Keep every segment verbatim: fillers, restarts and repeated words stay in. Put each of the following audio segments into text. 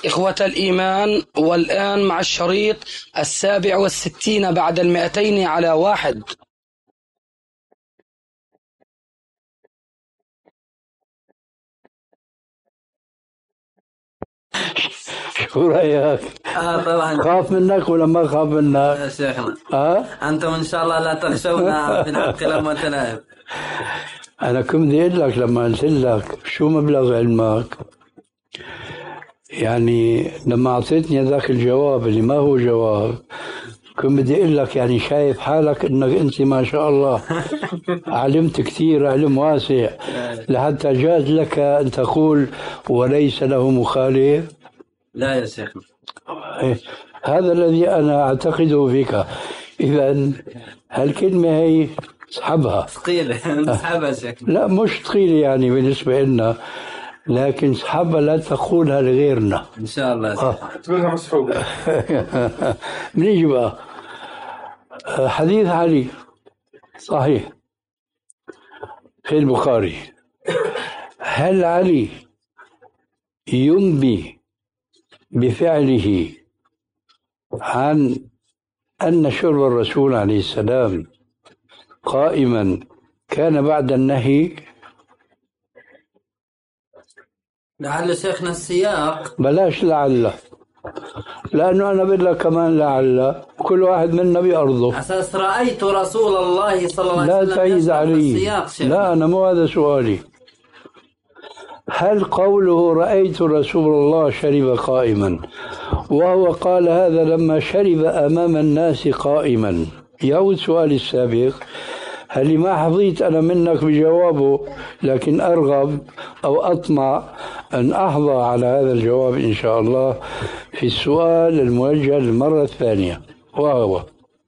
إخوة الإيمان، والآن مع الشريط السابع والستين بعد المئتين على واحد. شو رأيك؟ آه طبعا. خاف منك ولا ما خاف منك؟ يا شيخنا آه؟ أنتم إن شاء الله لا تخشونا من حق المتنائب. أنا كنت بدي أقول لك لما قلت لك شو مبلغ علمك، يعني لما أعطيتني ذاك الجواب اللي ما هو جواب، كنت بدي أقول لك يعني شايف حالك إنك أنت ما شاء الله علمت كثير، علم واسع، لحتى جاز لك أن تقول وليس له مخالف. لا يا شيخنا، هذا الذي أنا أعتقده فيك. إذا هالكلمة هي اسحبها. ثقيلة نسحبها شيخنا. لا مش ثقيلة يعني بالنسبة لنا، لكن اسحبها لا تقولها لغيرنا إن شاء الله. آه. تقولها مسحوبة. بنيجي بقى حديث علي صحيح في البخاري. هل علي ينبي بفعله عن أن شرب الرسول عليه السلام قائما كان بعد النهي؟ لعل شيخنا السياق. بلاش لعل، لأنه أنا بقول لك كمان لعل كل واحد منا بأرضه. أساس رأيت رسول الله صلى الله عليه وسلم. لا تعيد علي. لا أنا مو هذا سؤالي. هل قوله رأيت رسول الله شرب قائما وهو قال هذا لما شرب أمام الناس قائما، يعود سؤالي السابق هل ما حظيت أنا منك بجوابه، لكن أرغب أو أطمع أن أحظى على هذا الجواب إن شاء الله في السؤال الموجه للمرة الثانية، وهو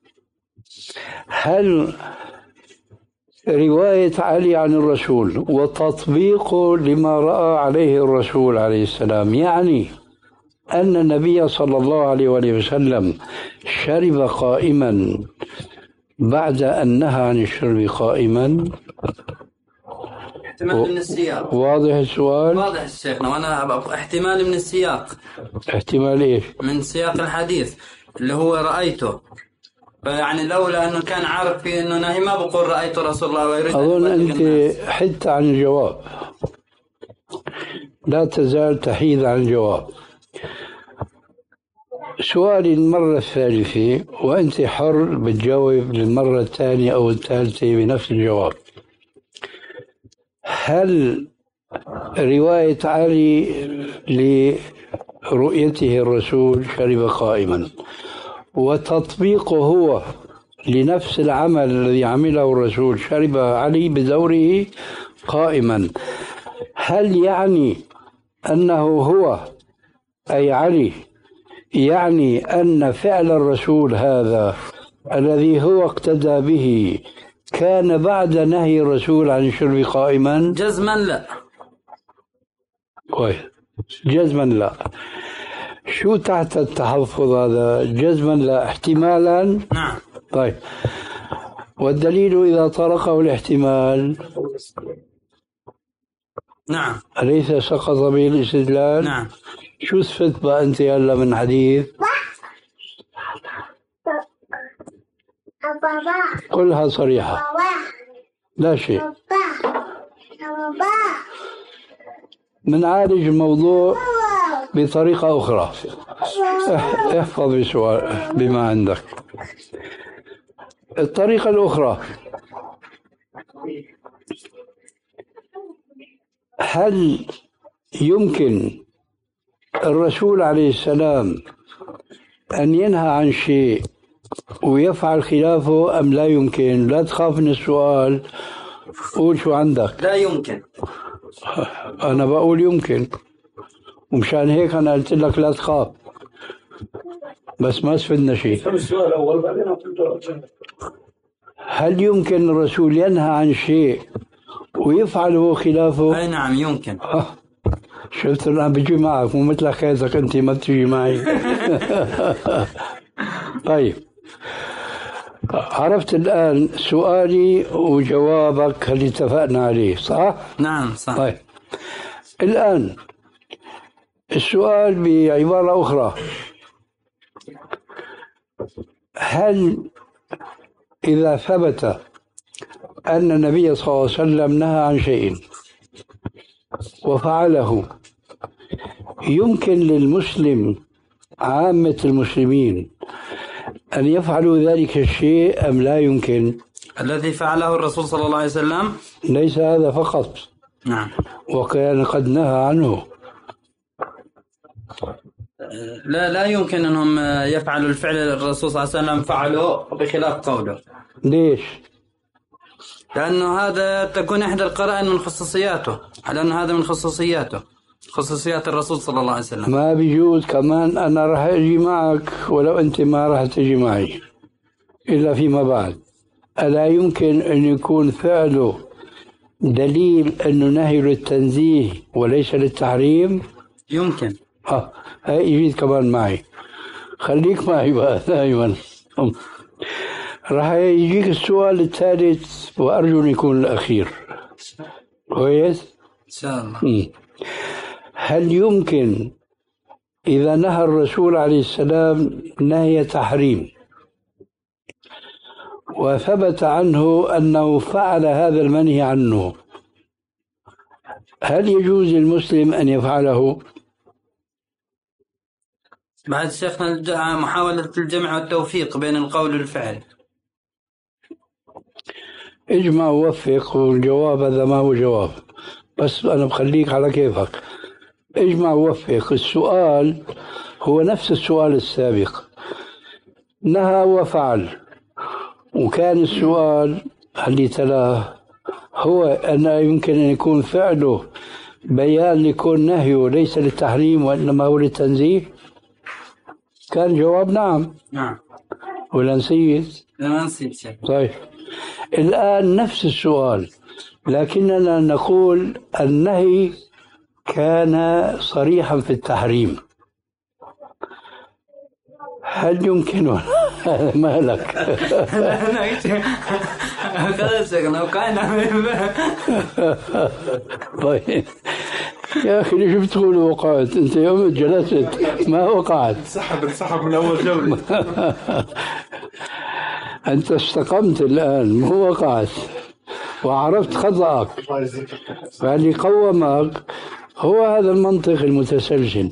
هل رواية علي عن الرسول وتطبيقه لما رأى عليه الرسول عليه السلام يعني أن النبي صلى الله عليه وسلم شرب قائما بعد أن نهى عن الشرب قائما؟ احتمال من السياق. واضح السؤال؟ واضح الشيخنا، وأنا احتمال من السياق. احتمال إيش؟ من سياق الحديث اللي هو رأيته، يعني لولا أنه كان عارف في أنه نهي ما بقول رأيت رسول الله ويريد. أظن أنت حدت عن الجواب، لا تزال تحيد عن الجواب. سؤالي المرة الثالثة وأنت حر بتجاوب للمرة الثانية أو الثالثة بنفس الجواب. هل رواية علي لرؤيته الرسول شرب قائما وتطبيقه هو لنفس العمل الذي عمله الرسول شرب علي بدوره قائما، هل يعني أنه هو أي علي يعني أن فعل الرسول هذا الذي هو اقتدى به كان بعد نهي الرسول عن الشرب قائما؟ جزما لا. كويس، جزما لا. شو تحت التحفظ هذا؟ جزما لا احتمالا؟ نعم. طيب، والدليل إذا طرقه الاحتمال نعم أليس سقط به الاستدلال؟ نعم. شو استفدت بقى أنت هلا من حديث؟ قلها صريحة. لا شيء. منعالج الموضوع بطريقة أخرى. احفظ بسؤال بما عندك. الطريقة الأخرى، هل يمكن الرسول عليه السلام أن ينهى عن شيء ويفعل خلافه أم لا يمكن؟ لا تخاف من السؤال، قول شو عندك. لا يمكن. أنا بقول يمكن، ومشان هيك أنا قلت لك لا تخاف، بس ما استفدنا شيء. السؤال الأول بعدين هل يمكن الرسول ينهى عن شيء ويفعله خلافه؟ أي نعم يمكن. آه. شفت أنا بجي معك مو مثل حكايتك أنت ما بتجي معي. طيب، عرفت الآن سؤالي وجوابك اللي اتفقنا عليه، صح؟ نعم صح. طيب، الآن السؤال بعبارة أخرى: هل إذا ثبت أن النبي صلى الله عليه وسلم نهى عن شيء وفعله، يمكن للمسلم عامة المسلمين أن يفعلوا ذلك الشيء أم لا يمكن؟ الذي فعله الرسول صلى الله عليه وسلم ليس هذا فقط، نعم، وكان قد نهى عنه. لا لا يمكن أنهم يفعلوا الفعل الرسول صلى الله عليه وسلم فعله بخلاف قوله. ليش؟ لأنه هذا تكون إحدى القرائن من خصوصياته، على أن هذا من خصوصياته، خصوصيات الرسول صلى الله عليه وسلم. ما بيجوز كمان أنا راح أجي معك ولو أنت ما راح تجي معي إلا فيما بعد. ألا يمكن أن يكون فعله دليل أنه نهي للتنزيه وليس للتحريم؟ يمكن. ها هاي يجيد كمان معي، خليك معي بقى دائما. راح يجيك السؤال الثالث وأرجو أن يكون الأخير. كويس؟ إن شاء الله. هل يمكن إذا نهى الرسول عليه السلام نهي تحريم وثبت عنه أنه فعل هذا المنهي عنه، هل يجوز للمسلم أن يفعله؟ بعد شيخنا محاولة الجمع والتوفيق بين القول والفعل. اجمع ووفق، والجواب هذا ما هو جواب، بس أنا بخليك على كيفك. اجمع ووفق. السؤال هو نفس السؤال السابق، نهى وفعل، وكان السؤال اللي تلاه هو أن يمكن أن يكون فعله بيان لكون نهيه ليس للتحريم وإنما هو للتنزيه. كان جواب نعم. نعم. ولا نسيت؟ لا نسيت. طيب الآن نفس السؤال، لكننا نقول النهي كان صريحا في التحريم. هل يمكن ما لك؟ طيب يا أخي ليش بتقول وقعت؟ أنت يوم جلست ما وقعت. انسحب انسحب من أول جولة. أنت استقمت الآن، مو وقعت وعرفت خطأك، فاللي قومك هو هذا المنطق المتسلسل.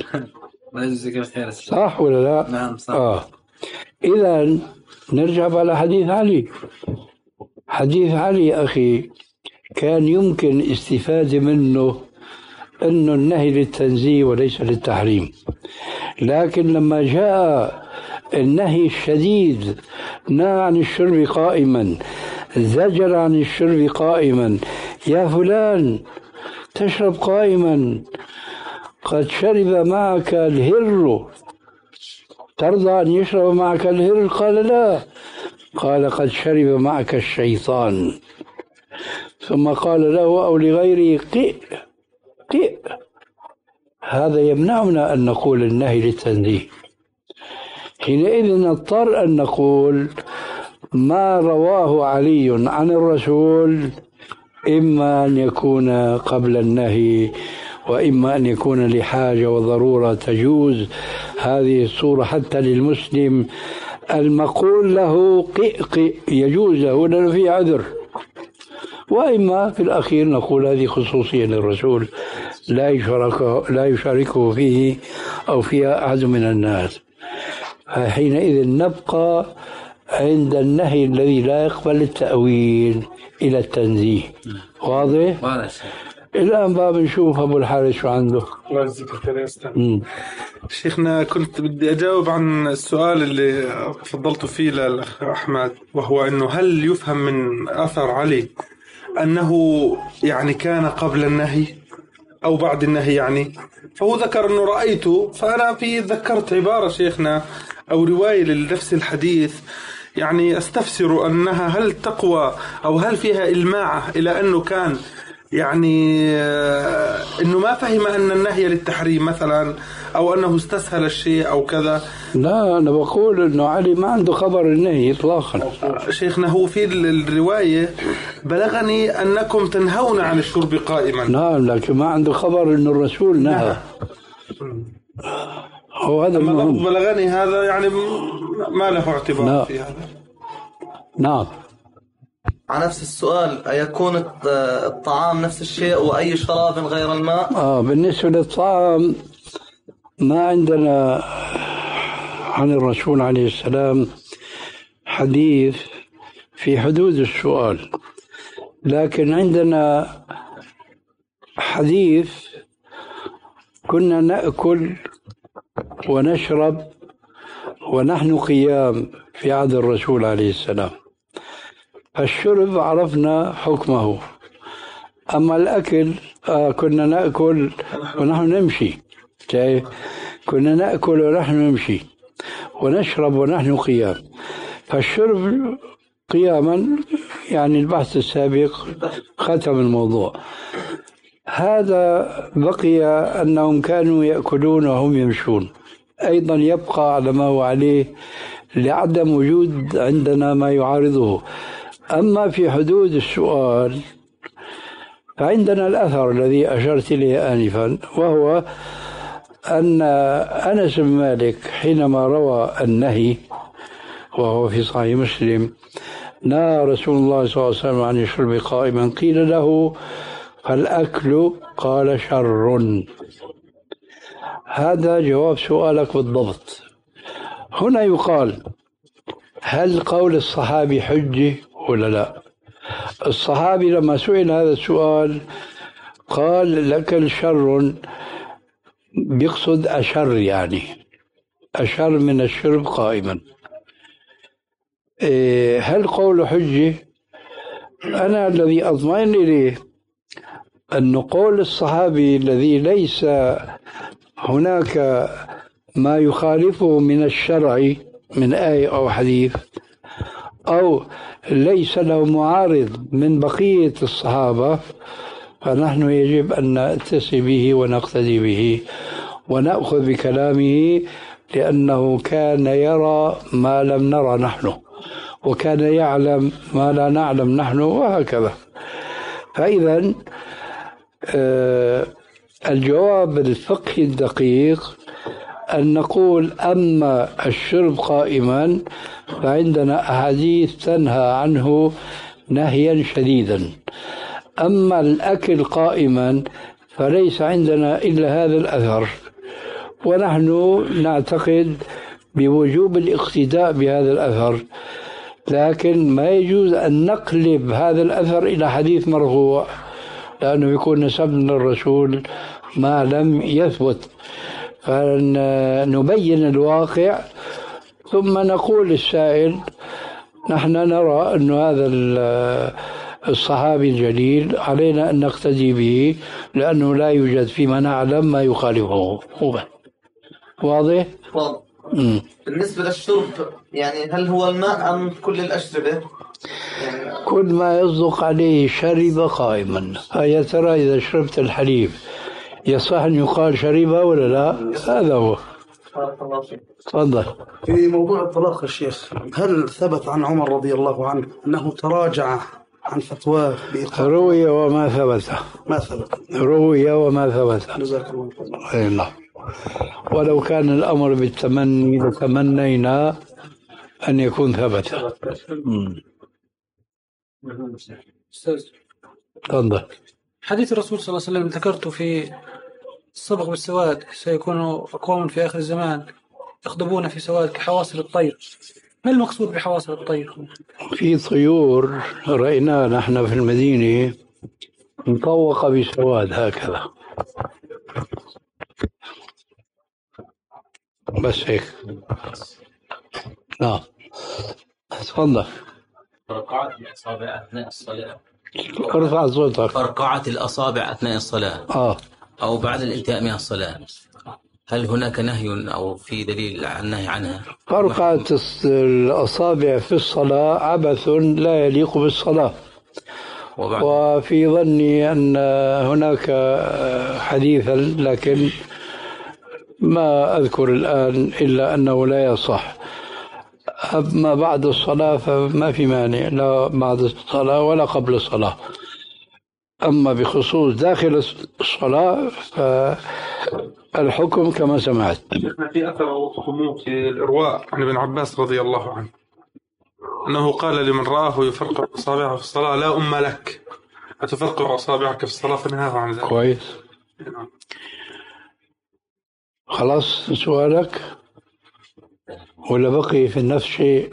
صح ولا لا؟ نعم صح. آه. إذا نرجع على حديث علي. حديث علي أخي كان يمكن استفادة منه أنه النهي للتنزيه وليس للتحريم، لكن لما جاء النهي الشديد نهى عن الشرب قائما، زجر عن الشرب قائما، يا فلان تشرب قائما، قد شرب معك الهر، ترضى أن يشرب معك الهر؟ قال لا، قال قد شرب معك الشيطان. ثم قال له أو لغيره قئ قئ. هذا يمنعنا أن نقول النهي للتنزيه. حينئذ نضطر أن نقول ما رواه علي عن الرسول إما أن يكون قبل النهي وإما أن يكون لحاجة وضرورة تجوز هذه الصورة حتى للمسلم المقول له قئ قئ يجوز له لأنه في عذر، وإما في الأخير نقول هذه خصوصية للرسول لا يشاركه, لا يشاركه فيه أو فيها أحد من الناس. حينئذ نبقى عند النهي الذي لا يقبل التأويل إلى التنزيه. واضح؟ واضح. الآن بقى بنشوف أبو الحارث شو عنده. الله يجزيك يا أستاذ. شيخنا كنت بدي أجاوب عن السؤال اللي فضلت فيه للأخ أحمد، وهو أنه هل يفهم من أثر علي أنه يعني كان قبل النهي أو بعد النهي يعني؟ فهو ذكر أنه رأيته، فأنا في ذكرت عبارة شيخنا أو رواية لنفس الحديث يعني أستفسر أنها هل تقوى أو هل فيها إلماعة إلى أنه كان يعني أنه ما فهم أن النهي للتحريم مثلا أو أنه استسهل الشيء أو كذا. لا أنا بقول أنه علي ما عنده خبر النهي إطلاقا. شيخنا هو في الرواية بلغني أنكم تنهون عن الشرب قائما. نعم لكن ما عنده خبر أنه الرسول نهى. هو هذا أما المهم. لفظ بلغني هذا يعني ما له اعتبار لا. في هذا. نعم. على نفس السؤال، أيكون الطعام نفس الشيء وأي شراب غير الماء؟ آه بالنسبة للطعام ما عندنا عن الرسول عليه السلام حديث في حدود السؤال، لكن عندنا حديث كنا نأكل ونشرب ونحن قيام في عهد الرسول عليه السلام، فالشرب عرفنا حكمه، أما الأكل آه كنا نأكل ونحن نمشي، كنا نأكل ونحن نمشي ونشرب ونحن قيام، فالشرب قياما يعني البحث السابق ختم الموضوع. هذا بقي أنهم كانوا يأكلون وهم يمشون، أيضا يبقى على ما هو عليه لعدم وجود عندنا ما يعارضه. أما في حدود السؤال فعندنا الأثر الذي أشرت إليه آنفا، وهو أن أنس بن مالك حينما روى النهي وهو في صحيح مسلم نهى رسول الله صلى الله عليه وسلم عن الشرب قائما، قيل له فالأكل قال شر. هذا جواب سؤالك بالضبط. هنا يقال هل قول الصحابي حجة ولا لا؟ الصحابي لما سئل هذا السؤال قال لك شر، بيقصد أشر، يعني أشر من الشرب قائما. هل قول حجة؟ أنا الذي أطمئن إليه أن قول الصحابي الذي ليس هناك ما يخالفه من الشرع من آية أو حديث، أو ليس له معارض من بقية الصحابة، فنحن يجب أن نأتسي به ونقتدي به ونأخذ بكلامه، لأنه كان يرى ما لم نرى نحن، وكان يعلم ما لا نعلم نحن، وهكذا. فإذا آه الجواب الفقهي الدقيق أن نقول أما الشرب قائما فعندنا أحاديث تنهى عنه نهيا شديدا، أما الأكل قائما فليس عندنا إلا هذا الأثر، ونحن نعتقد بوجوب الاقتداء بهذا الأثر، لكن ما يجوز أن نقلب هذا الأثر إلى حديث مرفوع، لأنه يكون نسبنا للرسول ما لم يثبت، فنبين الواقع ثم نقول للسائل نحن نرى أن هذا الصحابي الجليل علينا أن نقتدي به، لأنه لا يوجد فيما نعلم ما يخالفه. واضح؟ واضح. بالنسبة للشرب يعني هل هو الماء أم كل الأشربة؟ يعني كل ما يصدق عليه شرب قائما. يا ترى إذا شربت الحليب يصح أن يقال شربها ولا لا؟ هذا هو. تفضل. في موضوع الطلاق يا شيخ، هل ثبت عن عمر رضي الله عنه أنه تراجع عن فتواه بإطلاق؟ روي وما ثبت. ما ثبت. روي وما ثبت. جزاك الله خير. أي نعم. ولو كان الأمر بالتمني لتمنينا أن يكون ثبت. أستاذ تفضل. حديث الرسول صلى الله عليه وسلم ذكرته في السبق بالسواد، سيكون أقوام في آخر الزمان يخضبون في سواد كحواصل الطير. ما المقصود بحواصل الطير؟ في طيور رأيناها نحن في المدينة مطوقة بسواد هكذا، بس هيك. نعم تفضل. فرقعت الأصابع أثناء الصلاة. ارفع صوتك. فرقعت الأصابع أثناء الصلاة آه. أو بعد الانتهاء من الصلاة، هل هناك نهي أو في دليل عن النهي عنها؟ فرقعة الأصابع في الصلاة عبث لا يليق بالصلاة، وفي ظني أن هناك حديثا لكن ما أذكر الآن إلا أنه لا يصح. أما بعد الصلاة فما في مانع، لا بعد الصلاة ولا قبل الصلاة. أما بخصوص داخل الصلاة الحكم كما سمعت. في أثر خموس في الإرواء عن ابن عباس رضي الله عنه أنه قال لمن رآه يفرقع أصابعه في الصلاة: لا أم لك أتفرقع أصابعك في الصلاة، فنهاه عن ذلك. كويس. خلاص سؤالك ولا بقي في النفس شيء؟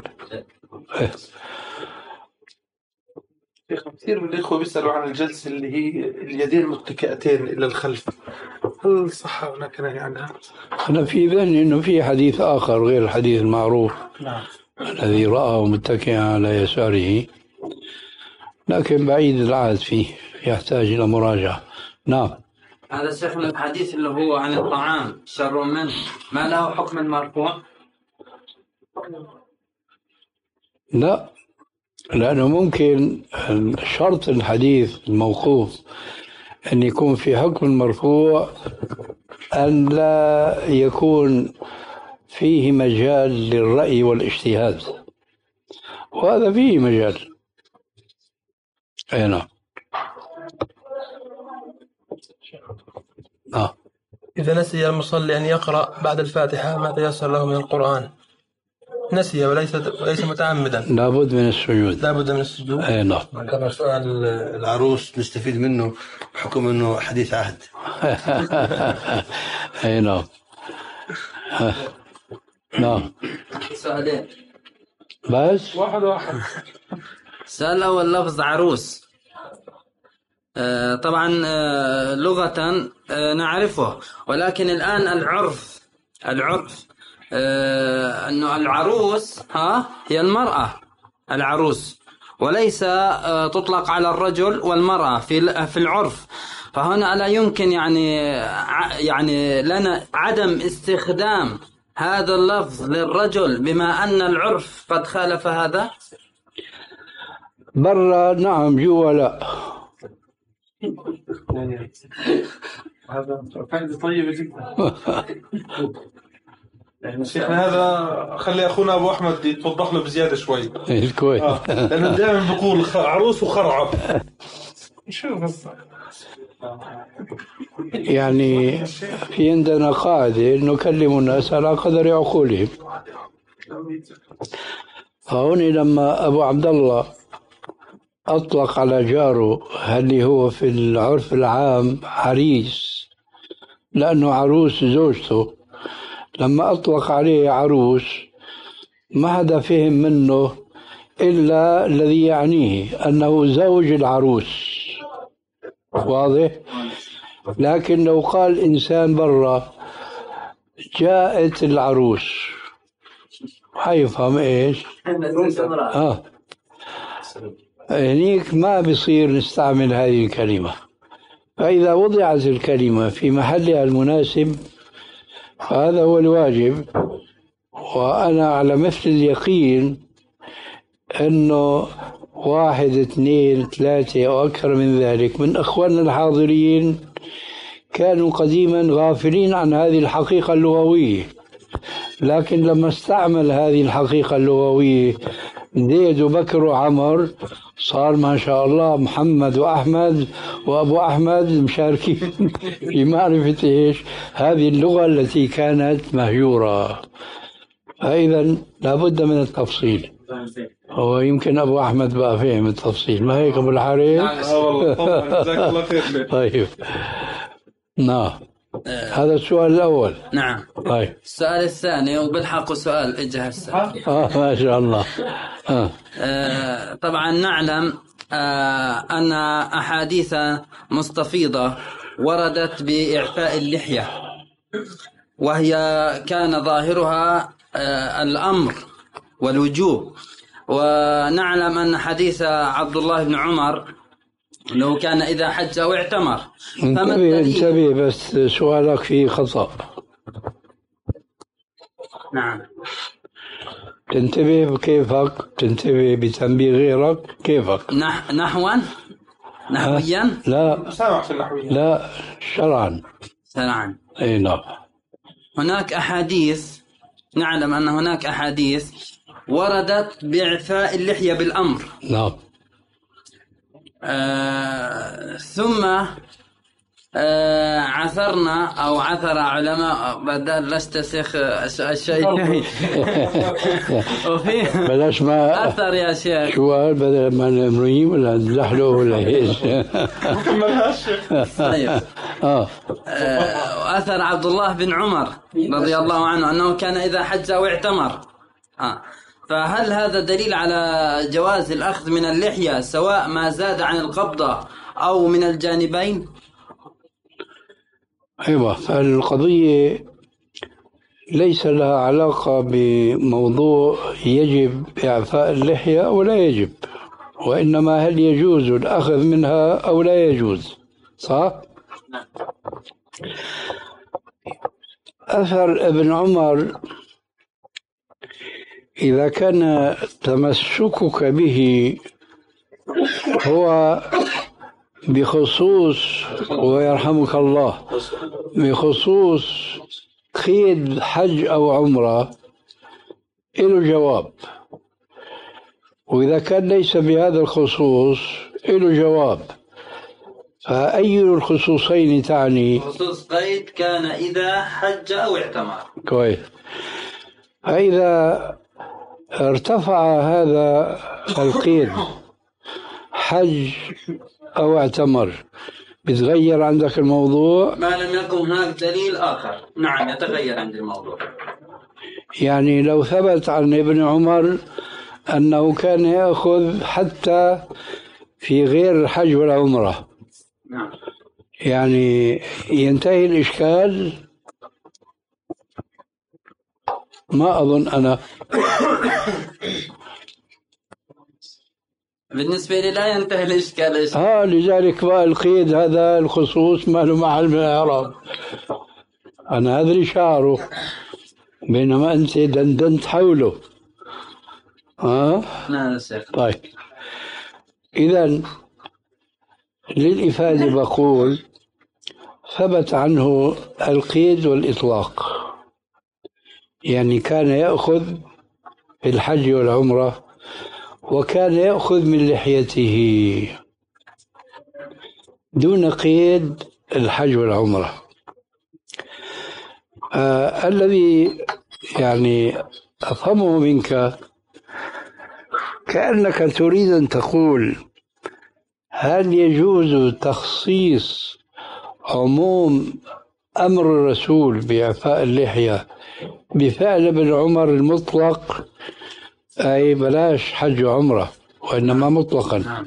كثير من الإخوة بيسألوا عن الجلسة اللي هي اليدين متكئتين إلى الخلف، هل صح هناك نهي عنها؟ أنا في ذهني إنه في حديث آخر غير الحديث المعروف نعم. الذي رآه متكئا على يساره، لكن بعيد العهد فيه، يحتاج إلى مراجعة. نعم. هذا شيخنا الحديث اللي هو عن الطعام شر منه، ما له حكم المرفوع؟ لا، لأنه ممكن شرط الحديث الموقوف أن يكون في حكم المرفوع أن لا يكون فيه مجال للرأي والاجتهاد، وهذا فيه مجال. أي نعم. آه. إذا نسي المصلي أن يقرأ بعد الفاتحة ما تيسر له من القرآن، نسي وليس وليس متعمدا، لابد من السجود. لابد من السجود. أي نعم. كما سؤال العروس نستفيد منه حكم أنه حديث عهد. أي نعم. نعم. سؤالين بس واحد واحد. السؤال الأول لفظ عروس، آه طبعا آه لغة آه نعرفه، ولكن الآن العرف العرف آه أنه العروس ها هي المرأة العروس، وليس آه تطلق على الرجل والمرأة في في العرف. فهنا لا يمكن يعني يعني لنا عدم استخدام هذا اللفظ للرجل بما أن العرف قد خالف هذا. برا نعم، جوا لا. هذا فائدة طيبة جدا. شيخنا هذا خلي أخونا أبو أحمد يتوضح له بزيادة شوي. كويس. آه. لأنه دائما بقول عروس وخرعب. شو بس يعني في عندنا قاعدة نكلم الناس على قدر عقولهم. فهون لما أبو عبد الله أطلق على جاره هل هو في العرف العام عريس لأنه عروس زوجته، لما أطلق عليه عروس ما حدا فهم منه إلا الذي يعنيه أنه زوج العروس. واضح؟ لكن لو قال إنسان برا جاءت العروس حيفهم إيش؟ آه هنيك ما بصير نستعمل هذه الكلمة. فإذا وضعت الكلمة في محلها المناسب فهذا هو الواجب. وأنا على مثل اليقين أنه واحد اثنين ثلاثة أو أكثر من ذلك من أخواننا الحاضرين كانوا قديما غافلين عن هذه الحقيقة اللغوية، لكن لما استعمل هذه الحقيقة اللغوية زيد وبكر وعمر صار ما شاء الله محمد وأحمد وأبو أحمد مشاركين في معرفة إيش هذه اللغة التي كانت مهجورة. فإذا لابد من التفصيل. هو يمكن أبو أحمد بقى فهم التفصيل، ما هيك أبو الحريم؟ اه والله طبعا جزاك الله خير. طيب نعم، هذا السؤال الأول. نعم. طيب السؤال الثاني وبالحق سؤال اجى هسه. آه ما شاء الله. آه. آه طبعا نعلم آه أن أحاديث مستفيضة وردت بإعفاء اللحية، وهي كان ظاهرها آه الأمر والوجوب. ونعلم أن حديث عبد الله بن عمر لو كان إذا حج أو اعتمر. انتبه انتبه بس سؤالك فيه خطأ. نعم. تنتبه بكيفك، تنتبه بتنبيه غيرك كيفك. نح نحوا نحويا لا سامع في النحوية لا شرعا. شرعا. اي نعم. هناك أحاديث، نعلم أن هناك أحاديث وردت بإعفاء اللحية بالأمر. نعم. آه ثم آه عثرنا أو عثر علماء بدل لست شيخ الشيء وفي بلاش ما أثر يا شيخ شو قال بدل ما نمريم ولا نلحله ولا ايش؟ طيب آه أثر عبد الله بن عمر رضي الله عنه أنه كان إذا حج أو اعتمر آه فهل هذا دليل على جواز الأخذ من اللحية سواء ما زاد عن القبضة أو من الجانبين؟ أيوة، فالقضية ليس لها علاقة بموضوع يجب إعفاء اللحية أو لا يجب، وإنما هل يجوز الأخذ منها أو لا يجوز، صح؟ أثر ابن عمر إذا كان تمسكك به هو بخصوص، ويرحمك الله، بخصوص قيد حج أو عمرة له جواب، وإذا كان ليس بهذا الخصوص له جواب، فأي الخصوصين تعني؟ خصوص قيد كان إذا حج أو اعتمر. كويس. فإذا ارتفع هذا القيد حج أو اعتمر بتغير عندك الموضوع؟ ما لم يكن هناك دليل آخر نعم يتغير عند الموضوع. يعني لو ثبت عن ابن عمر أنه كان يأخذ حتى في غير الحج والعمرة، نعم، يعني ينتهي الإشكال؟ ما أظن أنا. بالنسبة لي لا ينتهي الإشكال. ها لذلك بقى القيد هذا الخصوص ما له محل من الإعراب، أنا أدري شعره بينما أنت دندنت حوله. ها؟ نعم شيخ. طيب، إذن للإفادة بقول ثبت عنه القيد والإطلاق، يعني كان يأخذ في الحج والعمرة وكان يأخذ من لحيته دون قيد الحج والعمرة. آه الذي يعني أفهمه منك كأنك تريد أن تقول هل يجوز تخصيص عموم أمر الرسول بإعفاء اللحية بفعل ابن عمر المطلق، أي بلاش حج وعمرة وإنما مطلقا؟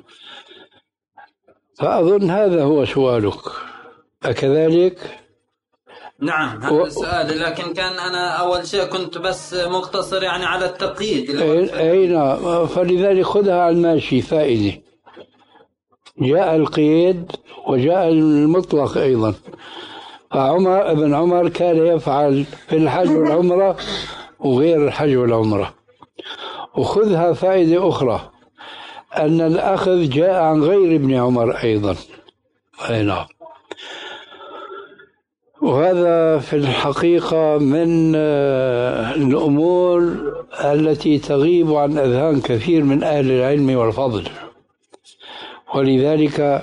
فأظن هذا هو سؤالك، أكذلك؟ نعم هذا و... السؤال، لكن كان أنا أول شيء كنت بس مقتصر يعني على التقييد. أي نعم، فلذلك خذها على الماشي فائدة، جاء القيد وجاء المطلق أيضا. فعمر ابن عمر كان يفعل في الحج والعمرة وغير الحج والعمرة. وخذها فائدة أخرى أن الأخذ جاء عن غير ابن عمر أيضا. أي نعم. وهذا في الحقيقة من الأمور التي تغيب عن أذهان كثير من أهل العلم والفضل، ولذلك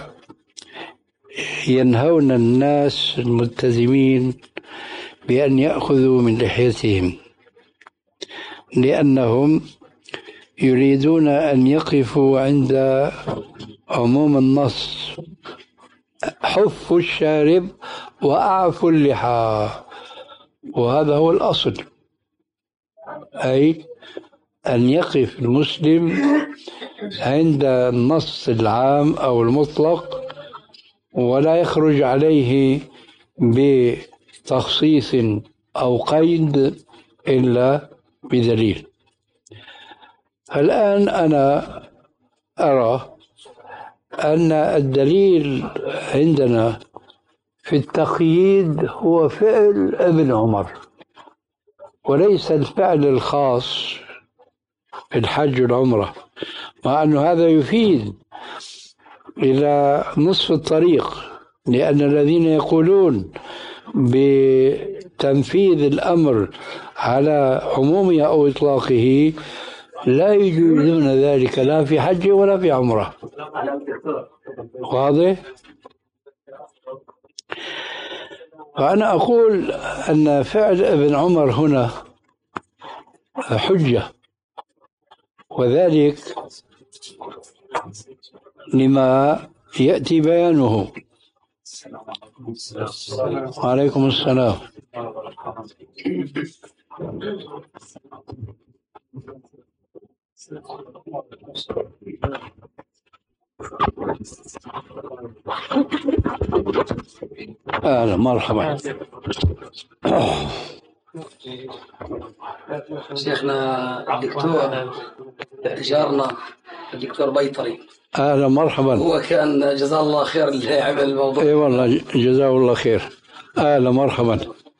ينهون الناس الملتزمين بأن يأخذوا من لحيتهم، لأنهم يريدون أن يقفوا عند عموم النص: حفوا الشارب وأعفوا اللحى. وهذا هو الأصل، أي أن يقف المسلم عند النص العام أو المطلق ولا يخرج عليه بتخصيص أو قيد إلا بدليل. الآن أنا أرى أن الدليل عندنا في التقييد هو فعل ابن عمر وليس الفعل الخاص في الحج والعمرة، مع أن هذا يفيد إلى نصف الطريق، لأن الذين يقولون بتنفيذ الأمر على عمومه أو إطلاقه لا يجوزون ذلك لا في حج ولا في عمرة. واضح؟ فأنا أقول أن فعل ابن عمر هنا حجة، وذلك لما يأتي بيانه. وعليكم السلام. أهلا مرحبا. شيخنا الدكتور جارنا الدكتور بيطري، أهلا مرحبا. هو كان جزاه الله خير اللي عمل الموضوع. اي والله جزاه الله خير. أهلا مرحبا.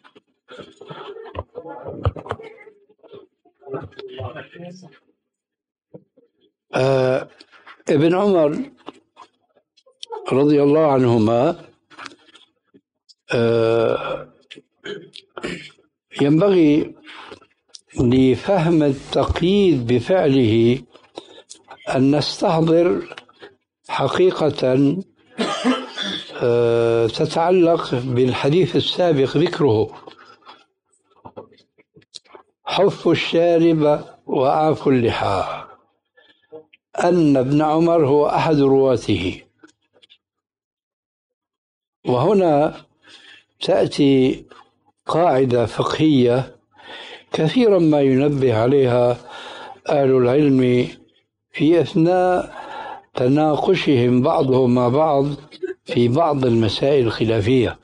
آه ابن عمر رضي الله عنهما آه ينبغي لفهم التقييد بفعله أن نستحضر حقيقة آه تتعلق بالحديث السابق ذكره: حف الشارب وأعف اللحى، أن ابن عمر هو أحد رواته. وهنا تأتي قاعدة فقهية كثيرا ما ينبه عليها أهل العلم في أثناء تناقشهم بعضهم مع بعض في بعض المسائل الخلافية،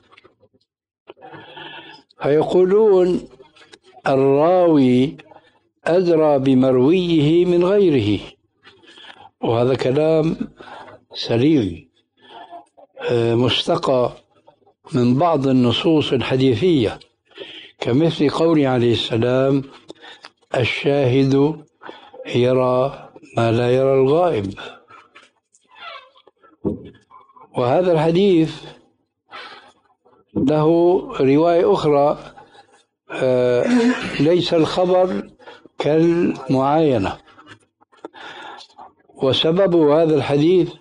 فيقولون الراوي أدرى بمرويه من غيره، وهذا كلام سليم مستقى من بعض النصوص الحديثية، كمثل قوله عليه السلام: الشاهد يرى ما لا يرى الغائب. وهذا الحديث له رواية أخرى: آه ليس الخبر كالمعاينة. وسبب هذا الحديث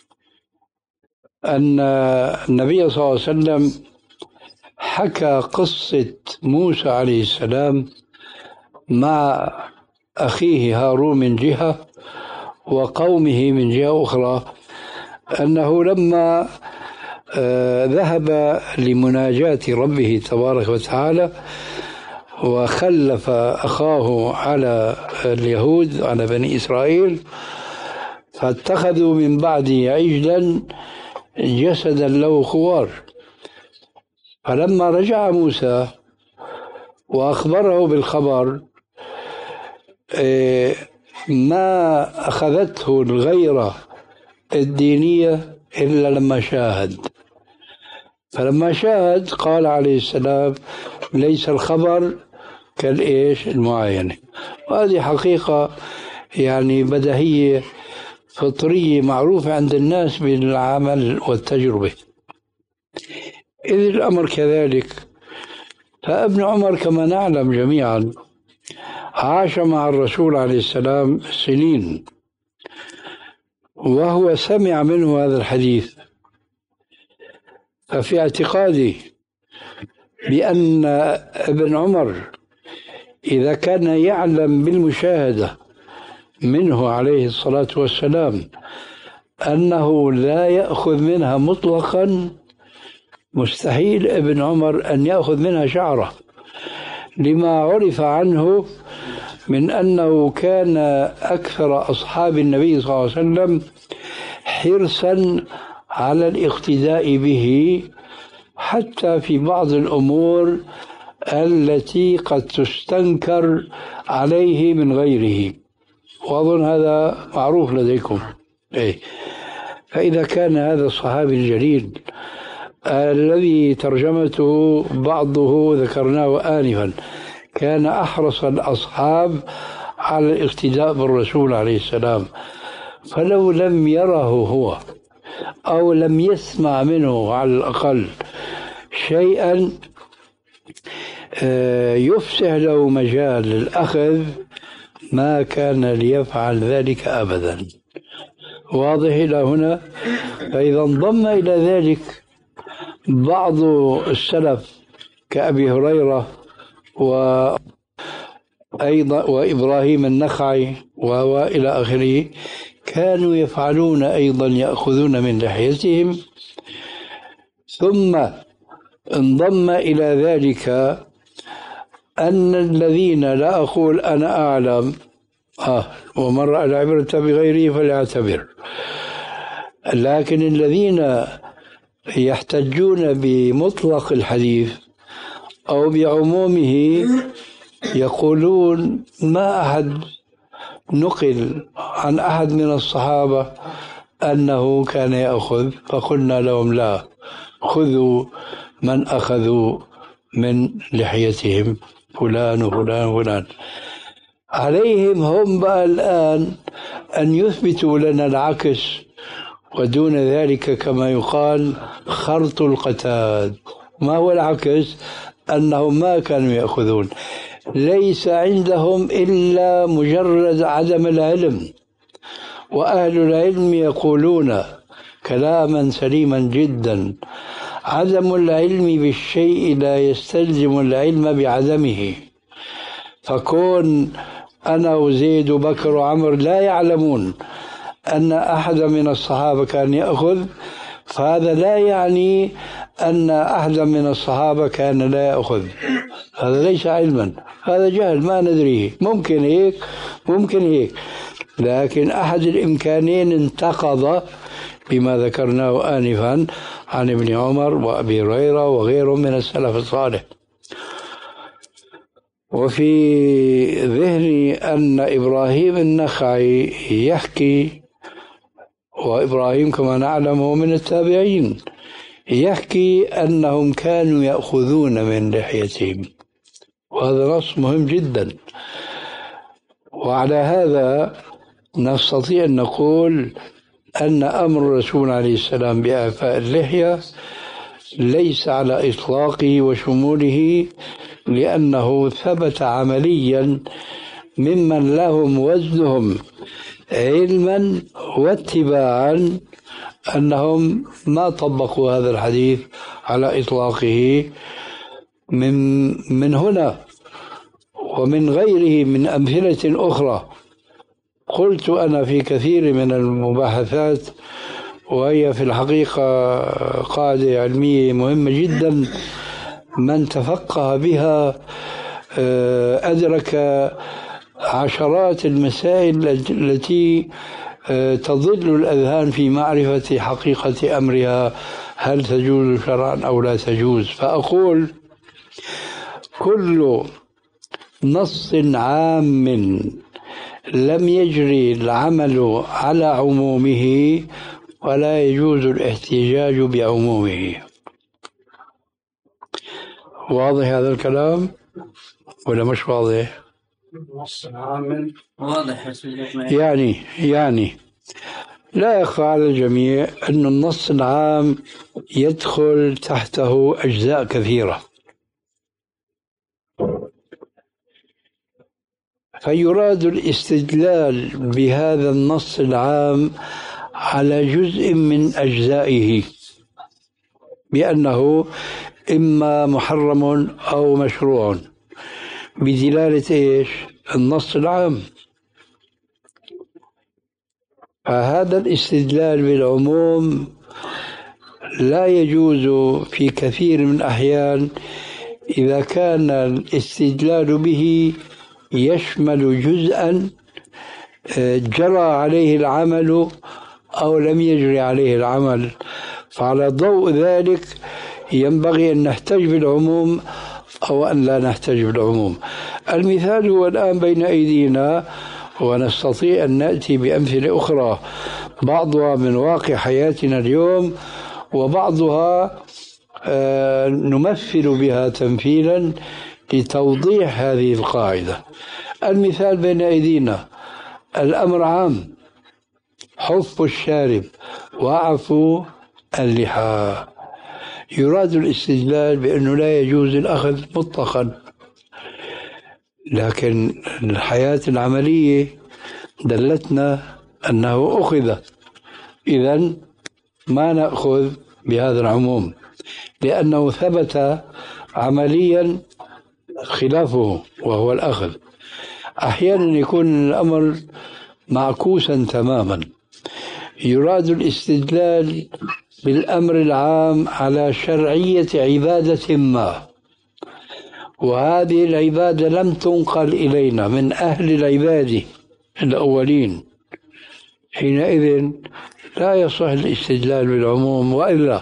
أن النبي صلى الله عليه وسلم حكى قصة موسى عليه السلام مع أخيه هارون من جهة وقومه من جهة أخرى، أنه لما ذهب لمناجاة ربه تبارك وتعالى وخلف أخاه على اليهود على بني إسرائيل، فاتخذوا من بعده عجلا جسدا له خوار. فلما رجع موسى وأخبره بالخبر ما أخذته الغيرة الدينية إلا لما شاهد. فلما شاهد قال عليه السلام: ليس الخبر كالإيش المعاينة. وهذه حقيقة يعني بديهية فطرية معروفة عند الناس بالعمل والتجربة. إذ الأمر كذلك، فابن عمر كما نعلم جميعا عاش مع الرسول عليه السلام سنين، وهو سمع منه هذا الحديث. ففي اعتقادي بأن ابن عمر إذا كان يعلم بالمشاهدة منه عليه الصلاة والسلام أنه لا يأخذ منها مطلقا، مستحيل ابن عمر أن يأخذ منها شعرة، لما عرف عنه من أنه كان أكثر أصحاب النبي صلى الله عليه وسلم حرصا على الاقتداء به، حتى في بعض الأمور التي قد تستنكر عليه من غيره، وأظن هذا معروف لديكم. إيه. فإذا كان هذا الصحابي الجليل الذي ترجمته بعضه ذكرناه آنفا كان أحرص الأصحاب على الاقتداء بالرسول عليه السلام، فلو لم يره هو أو لم يسمع منه على الأقل شيئا يفسح له مجال للأخذ ما كان ليفعل ذلك أبدا. واضح إلى هنا؟ فإذا انضم إلى ذلك بعض السلف كأبي هريرة وأيضا وإبراهيم النخعي وإلى آخره كانوا يفعلون أيضا يأخذون من لحيتهم. ثم انضم إلى ذلك أن الذين لا أقول أنا أعلم آه ومن رأى العبرة بغيره فليعتبر، لكن الذين يحتجون بمطلق الحديث أو بعمومه يقولون ما أحد نقل عن أحد من الصحابة أنه كان يأخذ، فقلنا لهم لا، خذوا من أخذوا من لحيتهم فلان وفلان وفلان. عليهم هم بقى الآن أن يثبتوا لنا العكس، ودون ذلك كما يقال خرط القتاد. ما هو العكس؟ أنهم ما كانوا يأخذون، ليس عندهم إلا مجرد عدم العلم، وأهل العلم يقولون كلاما سليما جدا: عدم العلم بالشيء لا يستلزم العلم بعدمه. فكون أنا وزيد وبكر وعمر لا يعلمون أن أحد من الصحابة كان يأخذ، فهذا لا يعني أن أحد من الصحابة كان لا يأخذ. هذا ليس علما، هذا جهل ما ندريه، ممكن هيك ممكن هيك، لكن أحد الإمكانين انتقض بما ذكرناه آنفا عن ابن عمر وأبي هريرة وغيرهم من السلف الصالح. وفي ذهني أن إبراهيم النخعي يحكي، وإبراهيم كما نعلم هو من التابعين، يحكي أنهم كانوا يأخذون من لحيتهم، وهذا نص مهم جدا. وعلى هذا نستطيع أن نقول أن أمر الرسول عليه السلام بإعفاء اللحية ليس على إطلاقه وشموله، لأنه ثبت عمليا ممن لهم وزنهم علما واتباعا أنهم ما طبقوا هذا الحديث على إطلاقه. من من هنا ومن غيره من أمثلة أخرى قلت أنا في كثير من المباحثات، وهي في الحقيقة قاعدة علمية مهمة جدا، من تفقه بها أدرك عشرات المسائل التي تضل الأذهان في معرفة حقيقة أمرها، هل تجوز شرعا أو لا تجوز. فأقول كل نص عام لم يجري العمل على عمومه ولا يجوز الاحتجاج بعمومه. واضح هذا الكلام ولا مش واضح؟ واضح. يعني يعني لا يخفى على الجميع أن النص العام يدخل تحته أجزاء كثيرة، فيراد الاستدلال بهذا النص العام على جزء من أجزائه بأنه إما محرم أو مشروع بدلالة إيش؟ النص العام. فهذا الاستدلال بالعموم لا يجوز في كثير من الأحيان إذا كان الاستدلال به يشمل جزءا جرى عليه العمل أو لم يجري عليه العمل. فعلى ضوء ذلك ينبغي أن نحتج بالعموم أو أن لا نحتج بالعموم. المثال هو الآن بين أيدينا، ونستطيع أن نأتي بأمثلة أخرى بعضها من واقع حياتنا اليوم وبعضها آه نمثل بها تمثيلا لتوضيح هذه القاعدة. المثال بين أيدينا، الأمر عام: حف الشارب وعفو اللحى. يراد الاستدلال بأنه لا يجوز الأخذ مطلقا، لكن الحياة العملية دلتنا أنه أخذ، إذن ما نأخذ بهذا العموم لأنه ثبت عمليا خلافه وهو الأخذ. أحيانا يكون الأمر معكوسا تماما، يراد الاستدلال بالأمر العام على شرعية عبادة ما، وهذه العبادة لم تنقل إلينا من أهل العبادة الأولين، حينئذ لا يصح الاستدلال بالعموم، وإلا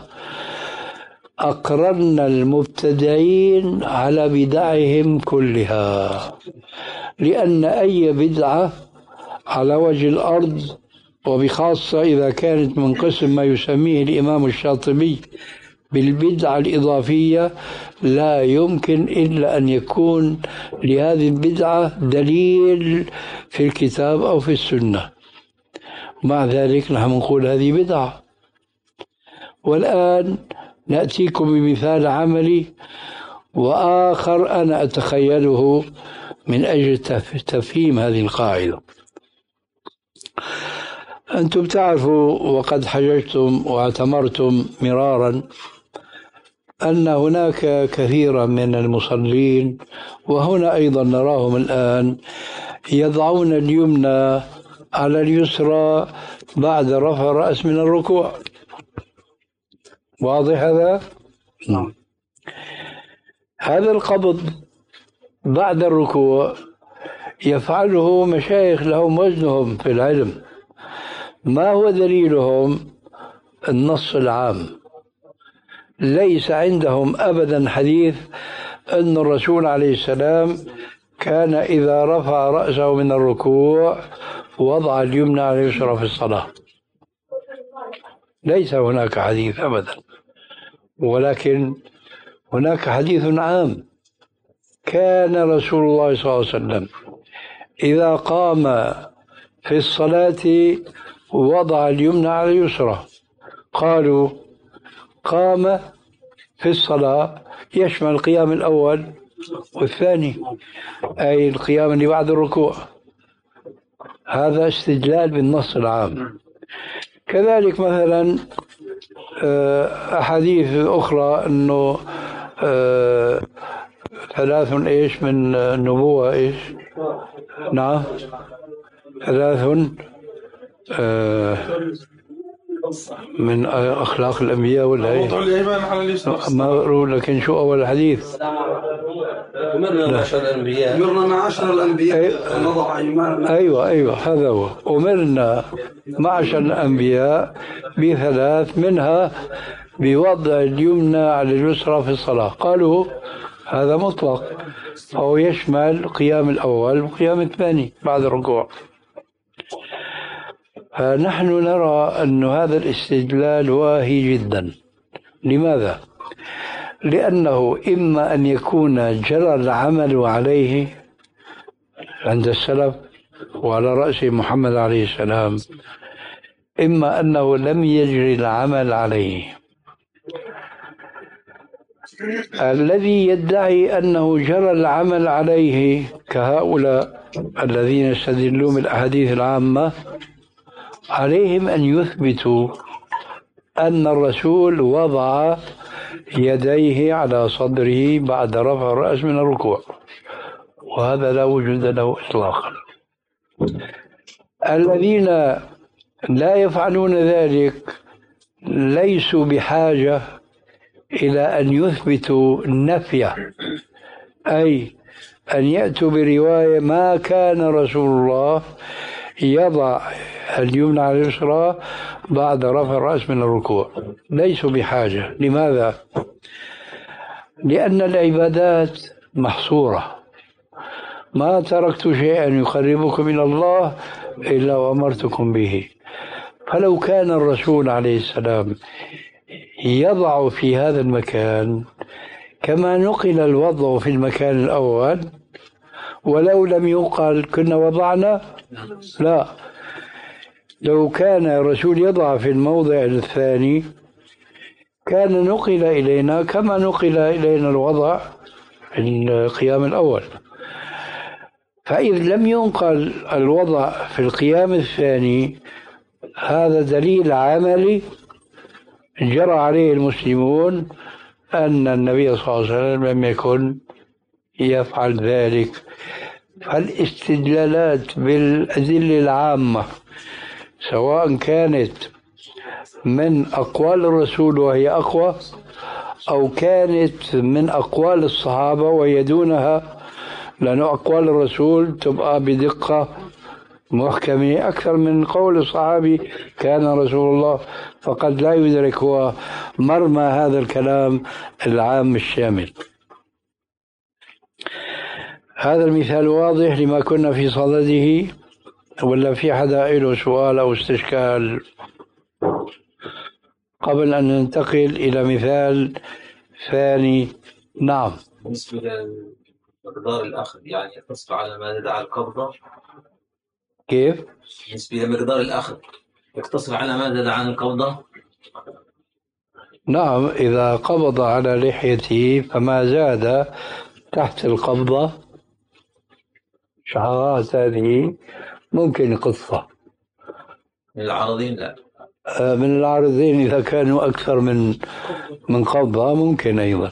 أقررنا المبتدعين على بدعهم كلها، لأن أي بدعة على وجه الأرض، وبخاصة إذا كانت من قسم ما يسميه الإمام الشاطبي بالبدعة الإضافية، لا يمكن إلا أن يكون لهذه البدعة دليل في الكتاب أو في السنة. مع ذلك نحن نقول هذه بدعة. والآن نأتيكم بمثال عملي وآخر أنا أتخيله من أجل تفهيم هذه القاعدة. أنتم تعرفوا وقد حججتم واعتمرتم مرارا أن هناك كثيرا من المصلين، وهنا أيضا نراهم الآن، يضعون اليمنى على اليسرى بعد رفع الرأس من الركوع. واضح هذا؟ نعم. هذا القبض بعد الركوع يفعله مشايخ لهم وزنهم في العلم. ما هو دليلهم؟ النص العام. ليس عندهم أبدا حديث أن الرسول عليه السلام كان إذا رفع رأسه من الركوع وضع اليمنى على اليسرى في الصلاة. ليس هناك حديث أبدا، ولكن هناك حديث عام. كان رسول الله صلى الله عليه وسلم إذا قام في الصلاة وضع اليمنى على اليسرى. قالوا قام في الصلاة يشمل القيام الأول والثاني، أي القيام اللي بعد الركوع. هذا استدلال بالنص العام. كذلك مثلا أحاديث أخرى أنه ثلاث إيش من النبوة إيش؟ نعم، ثلاث من أخلاق الأنبياء ولا إيه؟ وضع الأيمان على اليسرى. ما أقول لكن شو أول الحديث؟ أمرنا معشر الأنبياء أمرنا معشر الأنبياء نضع أيماننا. أيوة أيوة هذا هو. أمرنا معشر الأنبياء بثلاث، منها بوضع اليمنى على اليسرى في الصلاة. قالوا هذا مطلق، أو يشمل القيام الأول والقيام الثاني بعد الركوع. فنحن نرى أن هذا الاستدلال واهي جدا. لماذا؟ لأنه إما أن يكون جرى العمل عليه عند السلف وعلى رأس محمد عليه السلام، إما أنه لم يجري العمل عليه. الذي يدعي أنه جرى العمل عليه كهؤلاء الذين يستدلون بالأحاديث العامة، عليهم أن يثبتوا أن الرسول وضع يديه على صدره بعد رفع الرأس من الركوع، وهذا لا وجود له إطلاقا. الذين لا يفعلون ذلك ليسوا بحاجة إلى أن يثبتوا النفي، أي أن يأتوا برواية ما كان رسول الله يضع اليمنى على اليسرى بعد رفع الرأس من الركوع. ليسوا بحاجة. لماذا؟ لأن العبادات محصورة. ما تركت شيئا يقربكم إلى الله إلا وأمرتكم به. فلو كان الرسول عليه السلام يضع في هذا المكان كما نقل الوضع في المكان الأول، ولو لم يقل كنا وضعنا، لا، لو كان الرسول يضع في الموضع الثاني كان نقل إلينا كما نقل إلينا الوضع في القيام الأول. فإذ لم ينقل الوضع في القيام الثاني، هذا دليل عملي جرى عليه المسلمون، أن النبي صلى الله عليه وسلم لم يكن يفعل ذلك. فالاستدلالات بالأدلة العامة سواء كانت من أقوال الرسول وهي أقوى أو كانت من أقوال الصحابة وهي دونها، لأن أقوال الرسول تبقى بدقة محكمة أكثر من قول الصحابي كان رسول الله، فقد لا يدرك هو مرمى هذا الكلام العام الشامل. هذا المثال واضح لما كنا في صدده، ولا في حدا له سؤال أو استشكال قبل أن ننتقل إلى مثال ثاني؟ نعم. بالنسبة لمقدار الأخذ يعني يقتصر على ما يدعى القبضة. كيف؟ بالنسبة لمقدار الأخذ يقتصر على ما يدعى عن القبضة. نعم، إذا قبض على لحيته فما زاد تحت القبضة شعرات هذه ممكن يقصها. من العارضين لا. من العارضين إذا كانوا أكثر من من قبضة ممكن أيضا.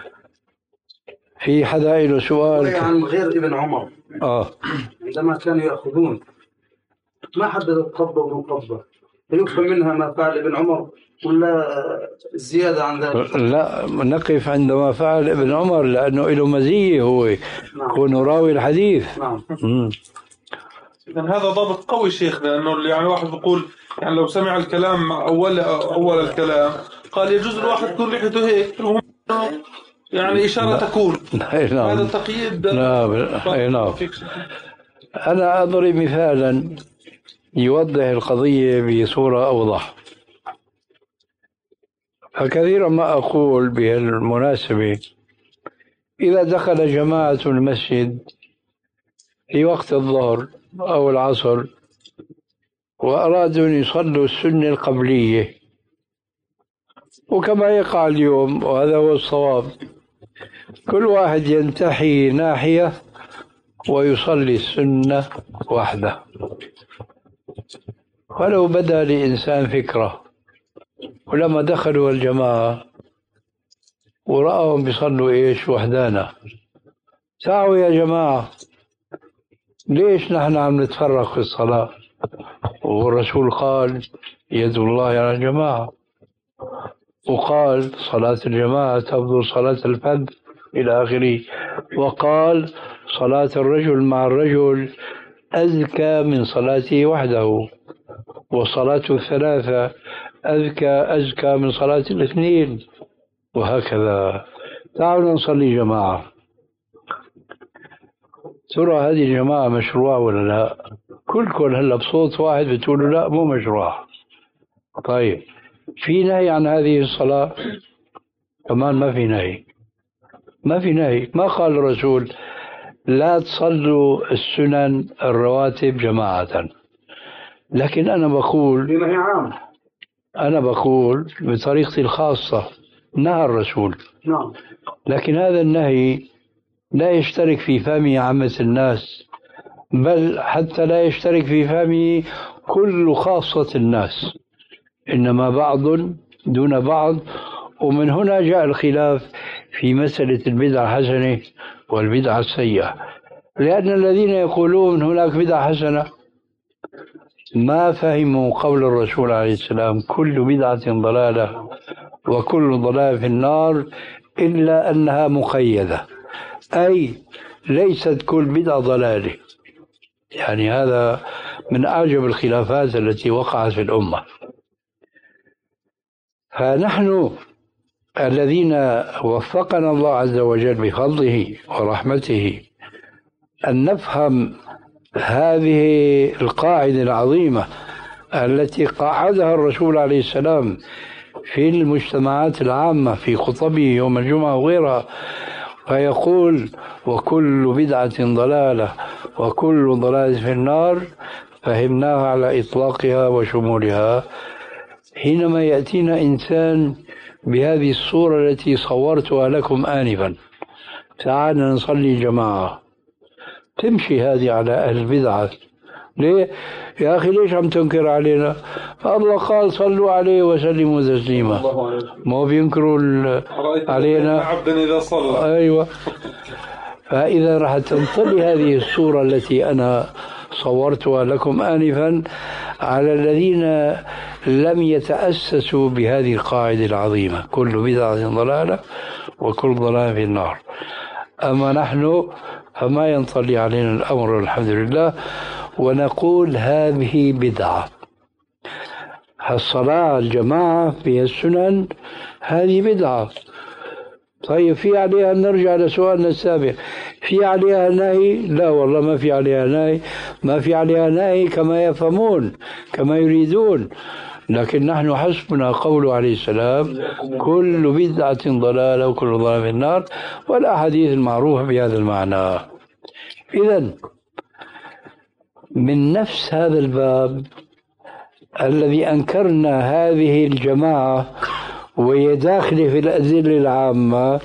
في حدا له سؤال عن غير ابن عمر؟ آه عندما كانوا يأخذون ما حدد القبضة والمقبضة، يفهم منها ما فعل ابن عمر ولا زيادة عن ذلك؟ لا، نقف عندما فعل ابن عمر لأنه له مزية، هو يكون نعم. راوي الحديث. نعم. إذن هذا ضابط قوي شيخ، لأنه يعني واحد بيقول يعني لو سمع الكلام أول أول الكلام قال يجوز الواحد تكون لحيته هيك، يعني إشارة تكون. نعم. هذا تقييد. نعم. نعم. أنا أضرب مثالا يوضح القضية بصورة أوضح. فكثيرا ما أقول بهالمناسبة إذا دخل جماعة المسجد في وقت الظهر أو العصر وأرادوا أن يصلوا السنة القبلية، وكما يقع اليوم وهذا هو الصواب، كل واحد ينتحي ناحية ويصلي السنة وحده. ولو بدا لإنسان فكرة ولما دخلوا الجماعة ورأهم بيصلوا إيش وحدانا، تعالوا يا جماعة ليش نحن عم نتفرق في الصلاة؟ والرسول قال يد الله على الجماعة، وقال صلاة الجماعة تفضل صلاة الفرد إلى آخره، وقال صلاة الرجل مع الرجل أزكى من صلاته وحده، وصلاة الثلاثة أزكى أزكى من صلاة الاثنين، وهكذا. تعالوا نصلي جماعة. ترى هذه الجماعة مشروع ولا لا؟ كلكم هلا بصوت واحد بتقولوا لا مو مشروع. طيب في نهي عن هذه الصلاة؟ كمان ما في نهي، ما في نهي. ما قال الرسول لا تصلوا السنن الرواتب جماعة، لكن أنا بقول نهي عام، أنا بقول بطريقتي الخاصة نهى الرسول. نعم. لكن هذا النهي لا يشترك في فهمه عامة الناس، بل حتى لا يشترك في فهمه كل خاصة الناس، إنما بعض دون بعض. ومن هنا جاء الخلاف في مسألة البدعة الحسنة والبدعة السيئة، لأن الذين يقولون هناك بدعة حسنة ما فهموا قول الرسول عليه السلام كل بدعة ضلالة وكل ضلالة في النار، إلا أنها مقيدة، أي ليست كل بدعة ضلالة. يعني هذا من أعجب الخلافات التي وقعت في الأمة. فنحن الذين وفقنا الله عز وجل بفضله ورحمته أن نفهم هذه القاعدة العظيمة التي قاعدها الرسول عليه السلام في المجتمعات العامة في خطبه يوم الجمعة وغيرها، فيقول وكل بدعة ضلالة وكل ضلالة في النار، فهمناها على إطلاقها وشمولها. حينما يأتينا إنسان بهذه الصورة التي صورتها لكم آنفا، تعالوا نصلي جماعة، تمشي هذه على أهل البدعة ليه؟ يا أخي ليش عم تنكر علينا؟ الله قال صلوا عليه وسلموا تسليما، ما هو بينكروا علينا عبدا إذا صلى. أيوة. فإذا راح تنطلي هذه الصورة التي أنا صورتها لكم آنفا على الذين لم يتأسسوا بهذه القاعدة العظيمة: كل بدعة ضلالة وكل ضلالة في النار. أما نحن فما ينطلي علينا الأمر والحمد لله، ونقول هذه بدعة. الصلاة الجماعة في السنن هذه بدعة. طيب في عليها، نرجع لسؤالنا السابق، في عليها نهي؟ لا والله ما في عليها نهي، ما في عليها نهي كما يفهمون كما يريدون، لكن نحن حسبنا قوله عليه السلام: كل بدعة ضلالة وكل ضلالة في النار، والأحاديث المعروفة بهذا المعنى. إذن من نفس هذا الباب الذي أنكرنا هذه الجماعة وهي داخلة في الأدلة العامة،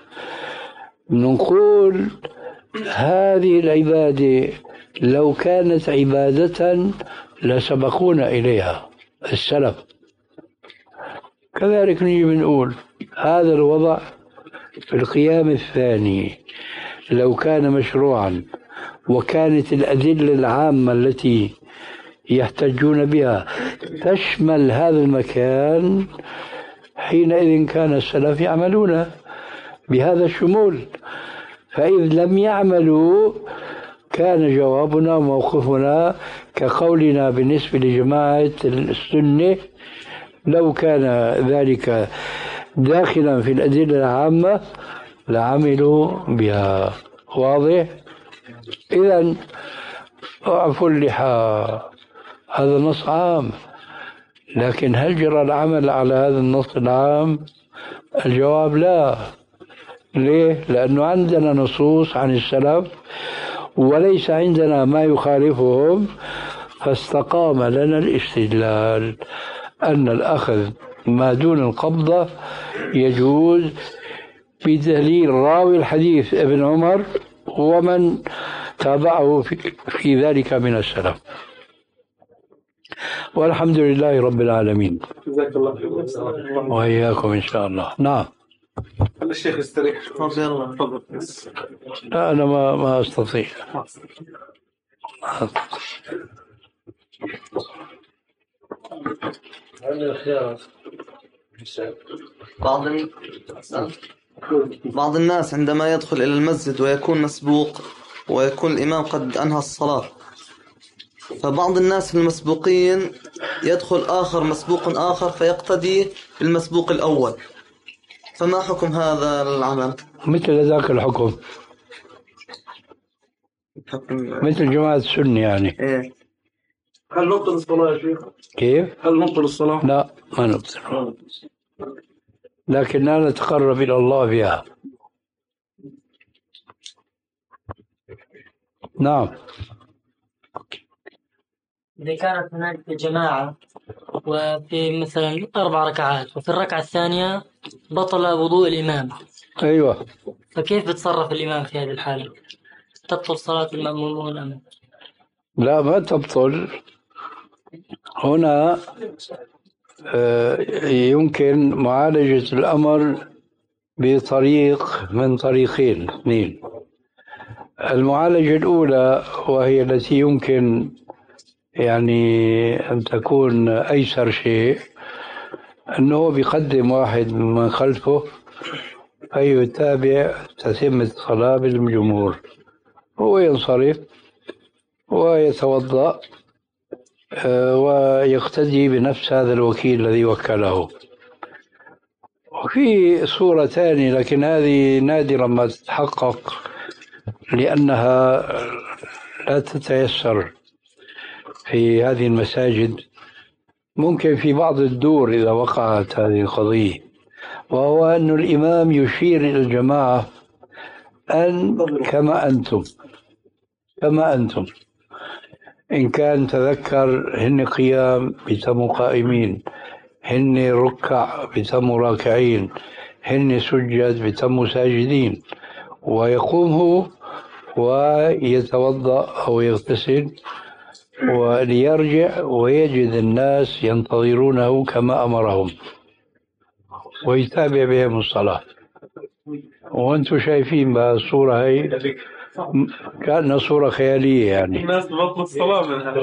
نقول هذه العبادة لو كانت عبادة لسبقونا إليها السلف. كذلك نجي بنقول هذا الوضع في القيام الثاني لو كان مشروعا وكانت الأدلة العامة التي يحتجون بها تشمل هذا المكان، حينئذ كان السلف يعملون بهذا الشمول. فإذ لم يعملوا كان جوابنا وموقفنا كقولنا بالنسبة لجماعة السنة: لو كان ذلك داخلا في الأدلة العامة لعملوا بها. واضح؟ إذن أعفوا اللحى، هذا نص عام، لكن هل جرى العمل على هذا النص العام؟ الجواب لا. ليه؟ لأنه عندنا نصوص عن السلف وليس عندنا ما يخالفهم، فاستقام لنا الاستدلال أن الأخذ ما دون القبضة يجوز بدليل راوي الحديث ابن عمر ومن تابعه في, في ذلك من السلف. والحمد لله رب العالمين. جزاك الله خير. وإياكم إن شاء الله. نعم. الشيخ استريح. تفضل. لا أنا ما ما أستطيع. بعض بعض الناس عندما يدخل إلى المسجد ويكون مسبوق ويكون الإمام قد أنهى الصلاة، فبعض الناس المسبوقين يدخل آخر مسبوق آخر فيقتدي بالمسبوق الأول، فما حكم هذا العمل؟ مثل ذاك الحكم، مثل جماعة السنة يعني. إيه. هل نبطل الصلاة يا شيخ؟ كيف؟ هل نبطل الصلاة؟ لا ما نبطل، لكننا نتقرب إلى الله بها. نعم. إذا كانت هناك جماعة وفي مثلا أربع ركعات وفي الركعة الثانية بطل وضوء الإمام، أيوة، فكيف بتصرف الإمام في هذه الحالة؟ تبطل صلاة المأمومون أم؟ لا ما تبطل. هنا يمكن معالجة الأمر بطريق من طريقين اثنين. المعالجة الأولى وهي التي يمكن يعني أن تكون أيسر شيء، أنه بيقدم واحد من خلفه فيتابع تتم الصلاة بالجمهور، هو ينصرف ويتوضأ ويقتدي بنفس هذا الوكيل الذي وكله. وفي صورة ثانية لكن هذه نادرا ما تتحقق لأنها لا تتيسر في هذه المساجد، ممكن في بعض الدور إذا وقعت هذه القضية، وهو أن الإمام يشير إلى الجماعة أن كما أنتم كما أنتم إن كان تذكر هن قيام بتموا قائمين، هن ركع بتموا راكعين، هن سجد بتموا ساجدين، ويقوم هو ويتوضأ أو يغتسل وليرجع ويجد الناس ينتظرونه كما أمرهم ويتابع بهم الصلاة. وأنتم شايفين بقى الصورة هي كأنها صورة خيالية يعني الناس بطل الصلاة منها.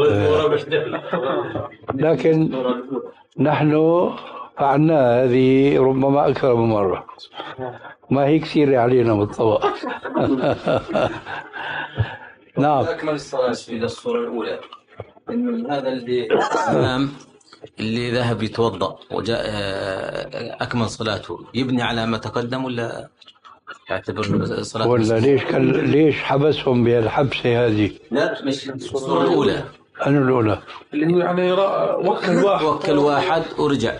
لكن نحن فعلنا هذه ربما أكثر من مرة، ما هي كثير علينا بالطبع. نعم. أكمل الصلاة في الصورة الأولى إنه هذا اللي الإمام اللي ذهب يتوضأ وجاء أكمل صلاته يبني على ما تقدم ولا يعتبر صلاة ولا ليش كان ليش حبسهم بهالحبسة هذه؟ لا مش الصورة الأولى. أنا الأولى اللي هو يعني وكل واحد وكل واحد ورجع.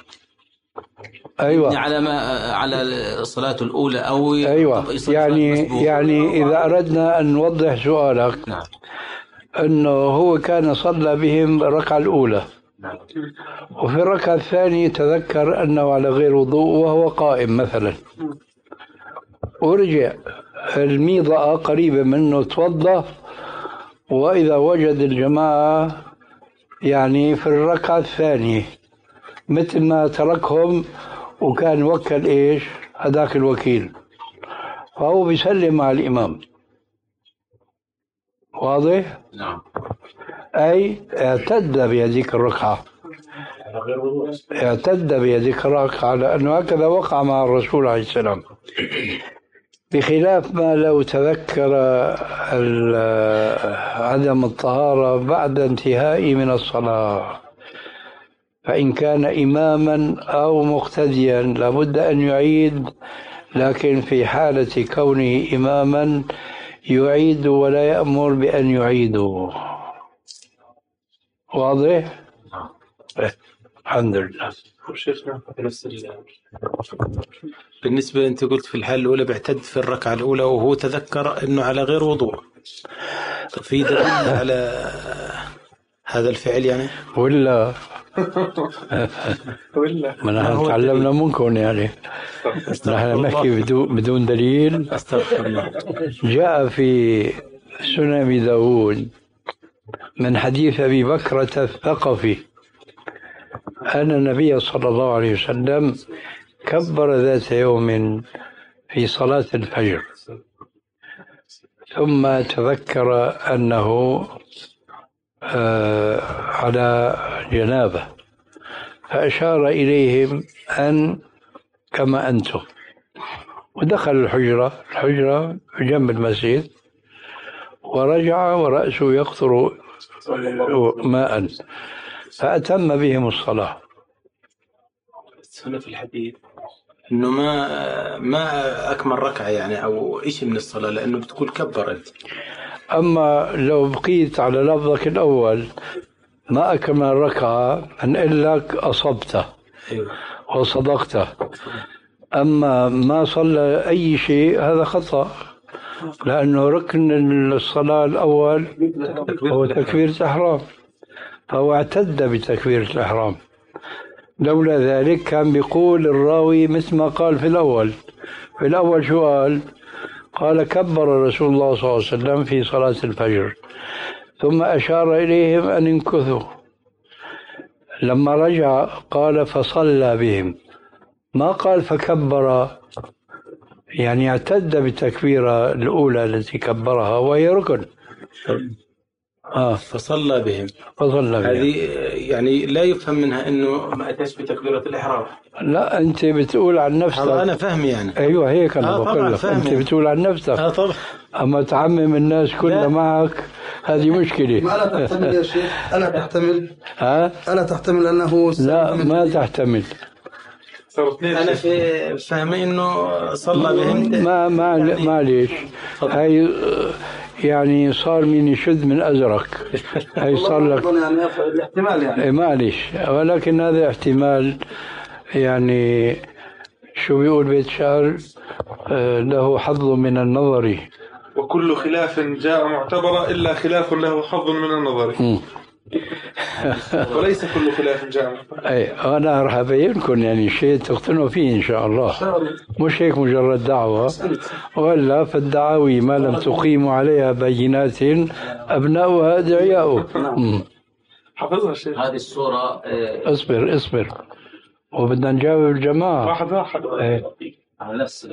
أيوة. على ما على الصلاة الأولى أو أيوة. يعني يعني إذا أردنا أن نوضح سؤالك. نعم. أنه هو كان صلى بهم الركعة الأولى. نعم. وفي الركعة الثانية تذكر أنه على غير وضوء وهو قائم مثلا، ورجع الميضة قريبة منه توضأ، وإذا وجد الجماعة يعني في الركعة الثانية مثل ما تركهم وكان وكل إيش هذاك الوكيل، فهو بيسلم مع الإمام. واضح؟ نعم. أي اعتد بهذيك الركعة، اعتد بهذيك الركعة، لأنه هكذا وقع مع الرسول عليه السلام، بخلاف ما لو تذكر عدم الطهارة بعد انتهاء من الصلاة، فإن كان إماما أو مقتديا لابد أن يعيد، لكن في حالة كونه إماما يعيد ولا يأمر بأن يعيدوا. واضح؟ الحمد لله. بالنسبة أنت قلت في الحالة الأولى بيعتد في الركعة الأولى وهو تذكر أنه على غير وضوء، في دليل على هذا الفعل يعني؟ ولا ولا ما نحن تعلمنا منكم يعني، نحن نحكي بدون دليل. جاء في سنن أبي داود من حديث أبي بكرة الثقفي أن النبي صلى الله عليه وسلم كبر ذات يوم في صلاة الفجر، ثم تذكر أنه آه على جنابه، فأشار إليهم أن كما أنتم، ودخل الحجرة الحجرة جنب المسجد، ورجع ورأسه يقطر ماء، فأتم بهم الصلاة. هنا في الحديث إنه ما ما أكمل ركعة يعني أو إيش من الصلاة، لأنه بتقول كبرت. أما لو بقيت على لفظك الأول ما أكمل ركعة أنقل لك أصبته وصدقته، أما ما صلى أي شيء هذا خطأ، لأنه ركن الصلاة الأول هو تكبيرة الإحرام، فهو اعتد بتكبيرة الإحرام. لولا ذلك كان بيقول الراوي مثل ما قال في الأول. في الأول شو قال؟ قال كبر رسول الله صلى الله عليه وسلم في صلاة الفجر، ثم أشار إليهم أن ينكثوا. لما رجع قال فصلى بهم، ما قال فكبر، يعني اعتد بالتكبيرة الأولى التي كبرها وهي ركن. آه فصلى بهم فصلى بهم. هذه يعني لا يفهم منها إنه ما أتاش بتكبيرة الإحرام. لا أنت بتقول عن نفسك. أنا فهم يعني. أيوة هيك أنا آه بقول لك أنت بتقول عن نفسك. آه طبعا. أما تعمم الناس كلها معك هذه مشكلة. ما ألا تحتمل يا شيخ؟ ألا تحتمل؟ ها؟ ألا تحتمل أنه لا ما تحتمل. أنا في فهمي إنه صلى بهم. ما ما معليش هاي يعني صار من يشد من أزرق. هاي صار لك يعني الاحتمال يعني. معليش، ولكن هذا احتمال يعني شو بيقول بيت شعر له حظ من النظر، وكل خلاف جاء معتبرا إلا خلاف له حظ من النظر. وليس كل خلاف جامع. اي انا راح ابينكم يعني شيء تقتنعوا فيه ان شاء الله، مش هيك مجرد دعوه، ولا فالدعاوي ما لم تقيموا عليها بينات ابناؤها ادعياء. حفظها الشيخ. هذه الصورة اه اصبر اصبر وبدنا نجاوب الجماعه واحد واحد. ايه. على نفس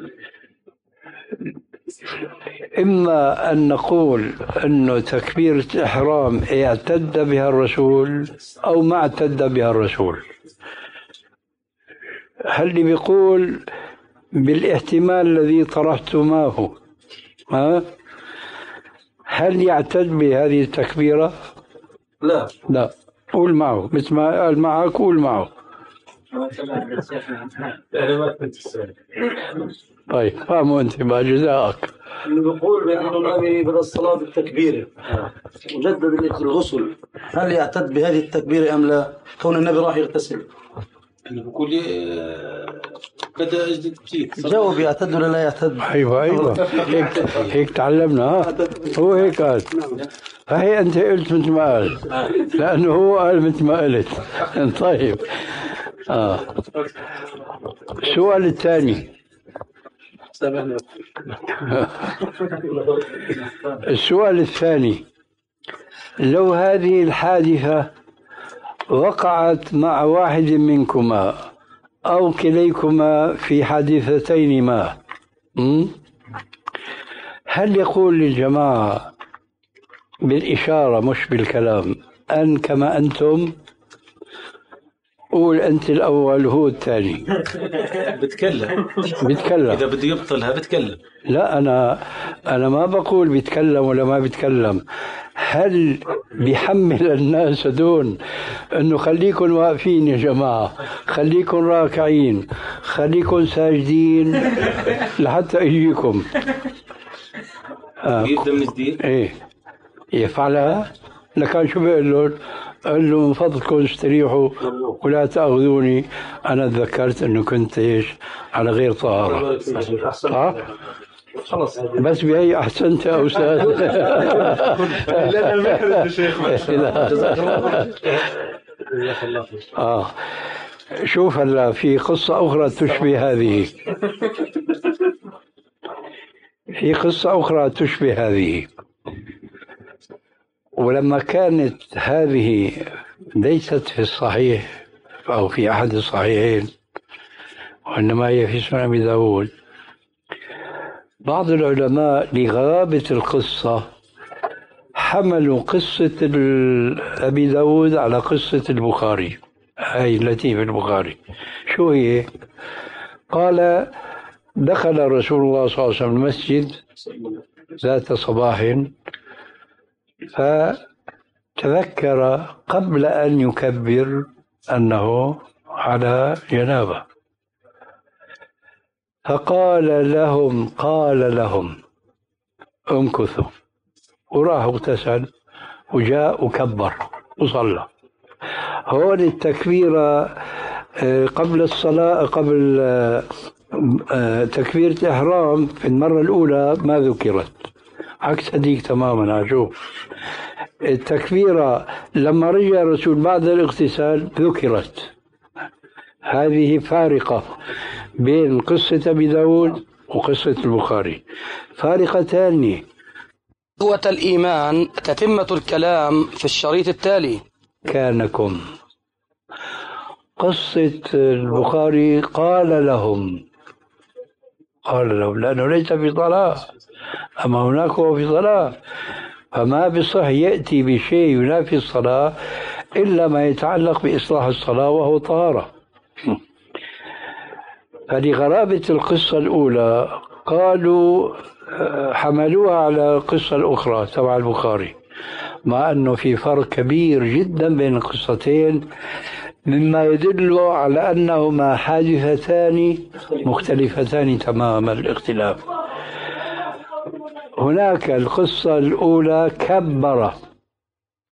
إما أن نقول أنه تكبيرة الإحرام اعتد بها الرسول أو ما اعتد بها الرسول. هل اللي بيقول بالاحتمال الذي طرحتماه ها هل يعتد بهذه التكبيرة؟ لا لا، قول معه مثل ما قال معك، قول معه. طيب فهموا انت بقى، جزاءك. اللي بيقول بأنه النبي بدأ الصلاة بالتكبيرة وجدد الغسل، هل يعتد بهذه التكبيرة أم لا؟ كون النبي راح يغتسل. اللي بيقول لي بدأ أجدد كثير. جاوب يعتد ولا لا يعتد؟ ايوه ايوه هيك هيك تعلمنا. ها هو هيك قال، فهي انت قلت مثل ما قال، لانه هو قال مثل ما قلت. طيب اه السؤال الثاني. السؤال الثاني، لو هذه الحادثة وقعت مع واحد منكما أو كليكما في حادثتين ما، هل يقول للجماعة بالإشارة مش بالكلام أن كما أنتم؟ قول أنت الأول هو الثاني. بتكلم بتكلم إذا بده يبطلها بتكلم. لا أنا أنا ما بقول بيتكلم ولا ما بيتكلم. هل بيحمل الناس دون أنه خليكم واقفين يا جماعة، خليكم راكعين، خليكم ساجدين لحتى يجيكم؟ آه. يبدأ من جديد. إيه يفعلها. لكن شو بيقول لهم؟ قال له من فضلكم استريحوا ولا تأخذوني، أنا تذكرت أنه كنت إيش على غير طهارة. ها؟ خلص بس بهي أحسنت يا أستاذ. آه شوف هلا في قصة أخرى تشبه هذه، في قصة أخرى تشبه هذه. ولما كانت هذه ليست في الصحيح أو في أحد الصحيحين وإنما هي في سنن أبي داود، بعض العلماء لغرابة القصة حملوا قصة أبي داود على قصة البخاري، هاي التي في البخاري. شو هي؟ قال دخل رسول الله صلى الله عليه وسلم المسجد ذات صباح فتذكر قبل أن يكبر أنه على جنابة، فقال لهم قال لهم امكثوا، وراح اغتسل وجاء وكبر وصلى. هون التكبيرة قبل الصلاة، قبل تكبيرة إحرام في المرة الأولى ما ذكرت، عكس هذيك تماما. عجوب. التكبيرة لما رجع الرسول بعد الاغتسال ذكرت. هذه فارقة بين قصة أبي داود وقصة البخاري، فارقة ثانية. قوة الإيمان تتمة الكلام في الشريط التالي. كانكم قصة البخاري قال لهم، قال لهم لأنه ليس في صلاة، أما هناك هو في صلاة، فما بصح يأتي بشيء ينافي الصلاة إلا ما يتعلق بإصلاح الصلاة وهو طهارة. فلغرابة القصة الأولى قالوا حملوها على القصة الأخرى تبع البخاري، مع أنه في فرق كبير جدا بين القصتين مما يدل على أنهما حادثتان مختلفتان تمام الاختلاف. هناك القصة الأولى كبر